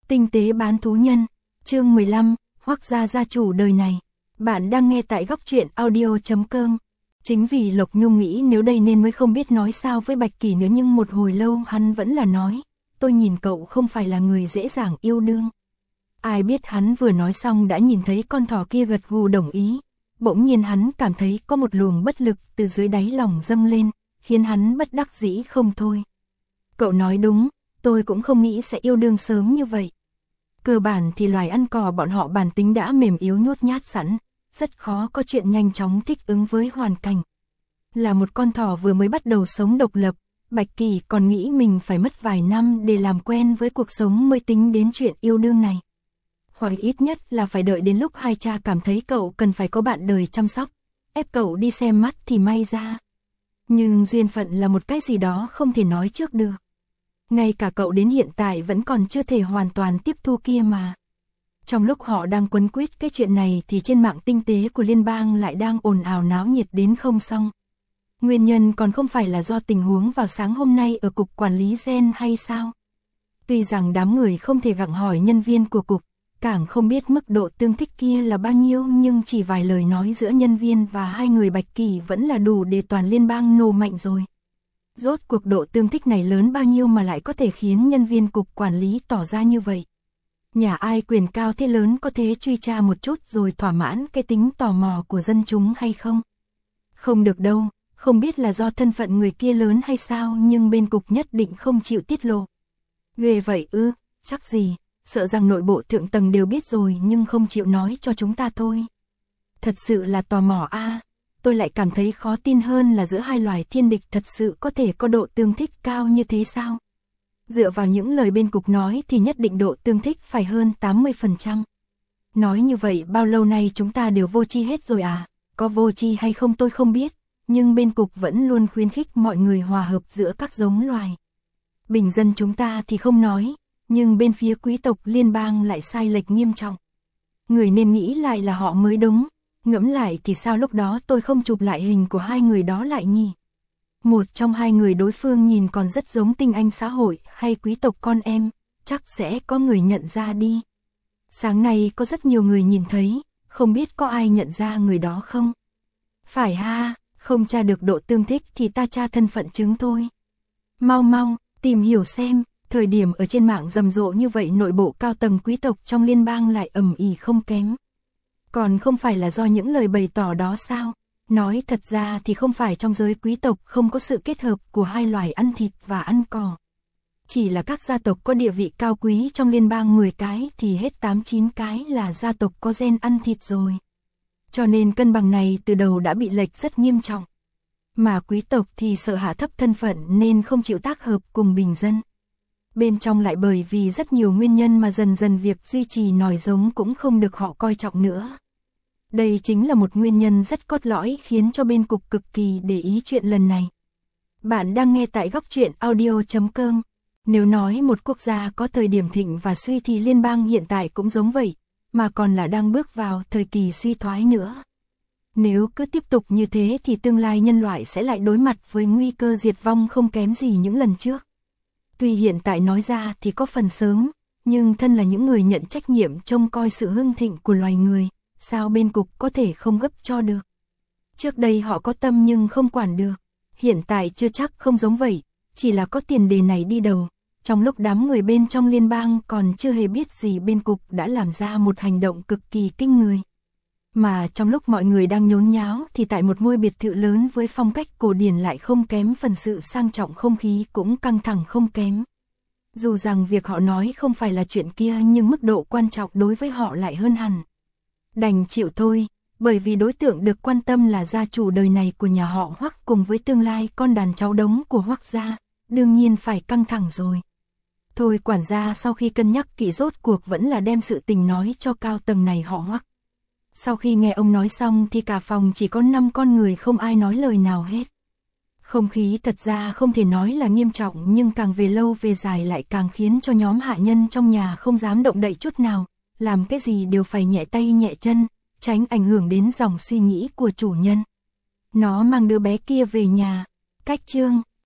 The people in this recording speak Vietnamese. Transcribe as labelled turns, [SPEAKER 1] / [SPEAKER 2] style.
[SPEAKER 1] Tinh tế bán thú nhân, chương 15, Hoắc gia gia chủ đời này. Bạn đang nghe tại góc truyện audio.com. Chính vì Lộc Nhung nghĩ nếu đây nên mới không biết nói sao với Bạch Kỳ nữa, nhưng một hồi lâu hắn vẫn là nói, tôi nhìn cậu không phải là người dễ dàng yêu đương. Ai biết hắn vừa nói xong đã nhìn thấy con thỏ kia gật gù đồng ý. Bỗng nhiên hắn cảm thấy có một luồng bất lực từ dưới đáy lòng dâng lên, khiến hắn bất đắc dĩ không thôi. Cậu nói đúng, tôi cũng không nghĩ sẽ yêu đương sớm như vậy. Cơ bản thì loài ăn cỏ bọn họ bản tính đã mềm yếu nhút nhát sẵn, rất khó có chuyện nhanh chóng thích ứng với hoàn cảnh. Là một con thỏ vừa mới bắt đầu sống độc lập, Bạch Kỳ còn nghĩ mình phải mất vài năm để làm quen với cuộc sống mới tính đến chuyện yêu đương này. Hoặc ít nhất là phải đợi đến lúc hai cha cảm thấy cậu cần phải có bạn đời chăm sóc, ép cậu đi xem mắt thì may ra. Nhưng duyên phận là một cái gì đó không thể nói trước được. Ngay cả cậu đến hiện tại vẫn còn chưa thể hoàn toàn tiếp thu kia mà. Trong lúc họ đang quấn quýt cái chuyện này thì trên mạng tinh tế của liên bang lại đang ồn ào náo nhiệt đến không xong. Nguyên nhân còn không phải là do tình huống vào sáng hôm nay ở cục quản lý gen hay sao? Tuy rằng đám người không thể gặng hỏi nhân viên của cục, càng không biết mức độ tương thích kia là bao nhiêu, nhưng chỉ vài lời nói giữa nhân viên và hai người Bạch Kỳ vẫn là đủ để toàn liên bang nổ mạnh rồi. Rốt cuộc độ tương thích này lớn bao nhiêu mà lại có thể khiến nhân viên cục quản lý tỏ ra như vậy? Nhà ai quyền cao thế lớn có thể truy tra một chút rồi thỏa mãn cái tính tò mò của dân chúng hay không? Không được đâu, không biết là do thân phận người kia lớn hay sao, nhưng bên cục nhất định không chịu tiết lộ. Ghê vậy ư, chắc gì, sợ rằng nội bộ thượng tầng đều biết rồi nhưng không chịu nói cho chúng ta thôi. Thật sự là tò mò a. Tôi lại cảm thấy khó tin hơn là giữa hai loài thiên địch thật sự có thể có độ tương thích cao như thế sao? Dựa vào những lời bên cục nói thì nhất định độ tương thích phải hơn 80%. Nói như vậy bao lâu nay chúng ta đều vô tri hết rồi à? Có vô tri hay không tôi không biết, nhưng bên cục vẫn luôn khuyến khích mọi người hòa hợp giữa các giống loài. Bình dân chúng ta thì không nói, nhưng bên phía quý tộc liên bang lại sai lệch nghiêm trọng. Người nên nghĩ lại là họ mới đúng. Ngẫm lại thì sao lúc đó tôi không chụp lại hình của hai người đó lại nhỉ? Một trong hai người đối phương nhìn còn rất giống tinh anh xã hội hay quý tộc con em, chắc sẽ có người nhận ra đi. Sáng nay có rất nhiều người nhìn thấy, không biết có ai nhận ra người đó không? Phải ha, không tra được độ tương thích thì ta tra thân phận chứng thôi. Mau mau, tìm hiểu xem, thời điểm ở trên mạng rầm rộ như vậy nội bộ cao tầng quý tộc trong liên bang lại ầm ĩ không kém. Còn không phải là do những lời bày tỏ đó sao? Nói thật ra thì không phải trong giới quý tộc không có sự kết hợp của hai loài ăn thịt và ăn cỏ. Chỉ là các gia tộc có địa vị cao quý trong liên bang 10 cái thì hết 8-9 cái là gia tộc có gen ăn thịt rồi. Cho nên cân bằng này từ đầu đã bị lệch rất nghiêm trọng. Mà quý tộc thì sợ hạ thấp thân phận nên không chịu tác hợp cùng bình dân. Bên trong lại bởi vì rất nhiều nguyên nhân mà dần dần việc duy trì nòi giống cũng không được họ coi trọng nữa. Đây chính là một nguyên nhân rất cốt lõi khiến cho bên cục cực kỳ để ý chuyện lần này. Bạn đang nghe tại góc truyện audio.com. Nếu nói một quốc gia có thời điểm thịnh và suy thì liên bang hiện tại cũng giống vậy, mà còn là đang bước vào thời kỳ suy thoái nữa. Nếu cứ tiếp tục như thế thì tương lai nhân loại sẽ lại đối mặt với nguy cơ diệt vong không kém gì những lần trước. Tuy hiện tại nói ra thì có phần sớm, nhưng thân là những người nhận trách nhiệm trông coi sự hưng thịnh của loài người, sao bên cục có thể không gấp cho được. Trước đây họ có tâm nhưng không quản được, hiện tại chưa chắc không giống vậy, chỉ là có tiền đề này đi đầu. Trong lúc đám người bên trong liên bang còn chưa hề biết gì bên cục đã làm ra một hành động cực kỳ kinh người. Mà trong lúc mọi người đang nhốn nháo thì tại một ngôi biệt thự lớn với phong cách cổ điển lại không kém phần sự sang trọng, không khí cũng căng thẳng không kém. Dù rằng việc họ nói không phải là chuyện kia nhưng mức độ quan trọng đối với họ lại hơn hẳn. Đành chịu thôi, bởi vì đối tượng được quan tâm là gia chủ đời này của nhà họ Hoắc cùng với tương lai con đàn cháu đống của Hoắc gia, đương nhiên phải căng thẳng rồi. Thôi quản gia sau khi cân nhắc kỹ rốt cuộc vẫn là đem sự tình nói cho cao tầng này họ Hoắc. Sau khi nghe ông nói xong thì cả phòng chỉ có 5 con người không ai nói lời nào hết. Không khí thật ra không thể nói là nghiêm trọng nhưng càng về lâu về dài lại càng khiến cho nhóm hạ nhân trong nhà không dám động đậy chút nào, làm cái gì đều phải nhẹ tay nhẹ chân, tránh ảnh hưởng đến dòng suy nghĩ của chủ nhân. Nó mang đứa bé kia về nhà, cách chương,